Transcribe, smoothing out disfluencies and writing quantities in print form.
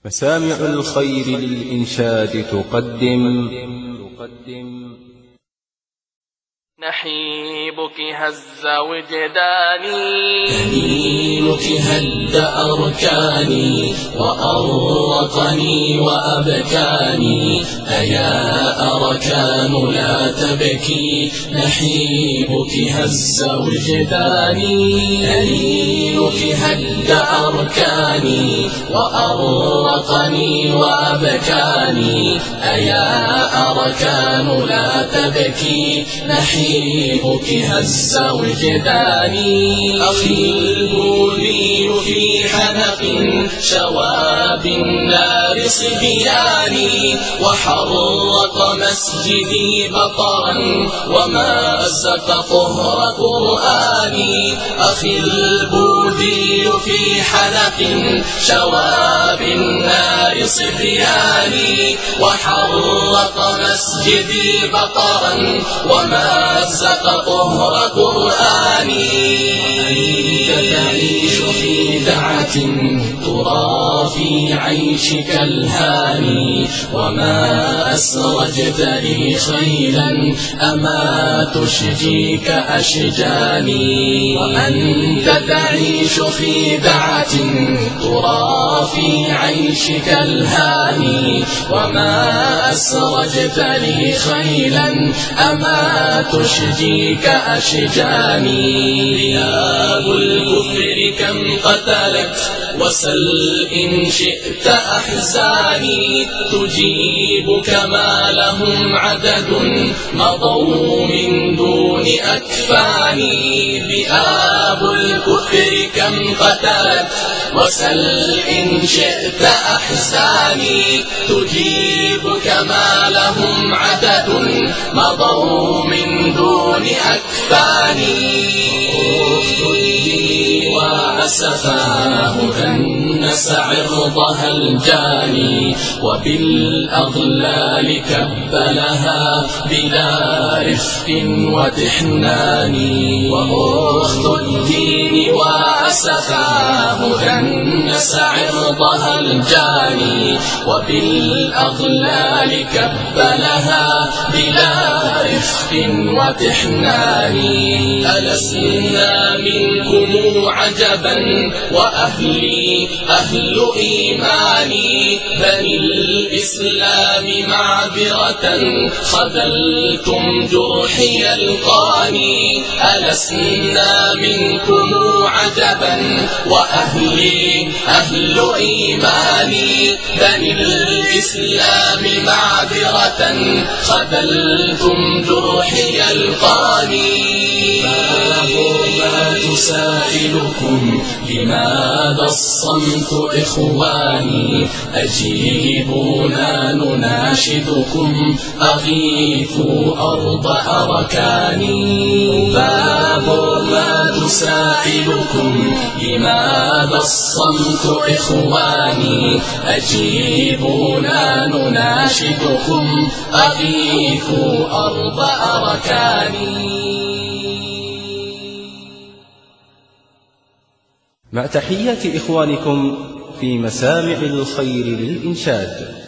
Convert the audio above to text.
مسامع الخير للإنشاد تقدم نحيبك هز وجداني، دليلك هد أركاني وأرقني وأبكاني. أيا أركان لا تبكي، نحيبك هز وجداني. دليلك هد أركاني وأرقني وأبكاني. أيا أركان لا تبكي، نحيبك هز وجداني. أخي البولي في حنق شوى بالنار صبياني، وحرق مسجدي بطرا ومازق طهر قرآني. أخي البولي في حنق شوى بالنار صبياني، وحرق مسجدي بطرا ومازق طهر قرآني. تعيش في دعة ترى في عيشك الهاني، وما أسرجت لي خيلا أما تشجيك أشجاني. وأنت تعيش في دعة ترى في عيشك الهاني، وما أسرجت لي خيلا أما تشجيك أشجاني. ذئاب الكفر كم قتلت وسل إن شئت أحزاني، تجيب كما لهم عدد مضوا من دون أكفاني. ذئاب الكفر كم قتلت وسل إن شئت أحزاني، تجيب كما لهم عدد مضوا من دون أكفاني. وأسفاه دنس عرضها الجاني، وبالأغلال كبلها بلا رفق وتحنان. وأخت الدين وأسفاه دنس عرضها الجاني، وبالأغلال كبلها بلا رفق وتحنان. ألسنا منكم عجبا وأهلي أهل إيماني، بني الإسلام معذرة خذلتم جرحي القاني. ألسنا منكم عجبا وأهلي أهل إيماني، بني الإسلام معذرة خذلتم جرحي القاني. ما تسائلكم لماذا الصمت إخواني، أجيبونا نناشدكم أغيثوا أرض أركاني. باب ما تسائلكم لماذا الصمت إخواني، أجيبونا نناشدكم أغيثوا أرض أركاني. مع تحيات إخوانكم في مسامع الخير للإنشاد.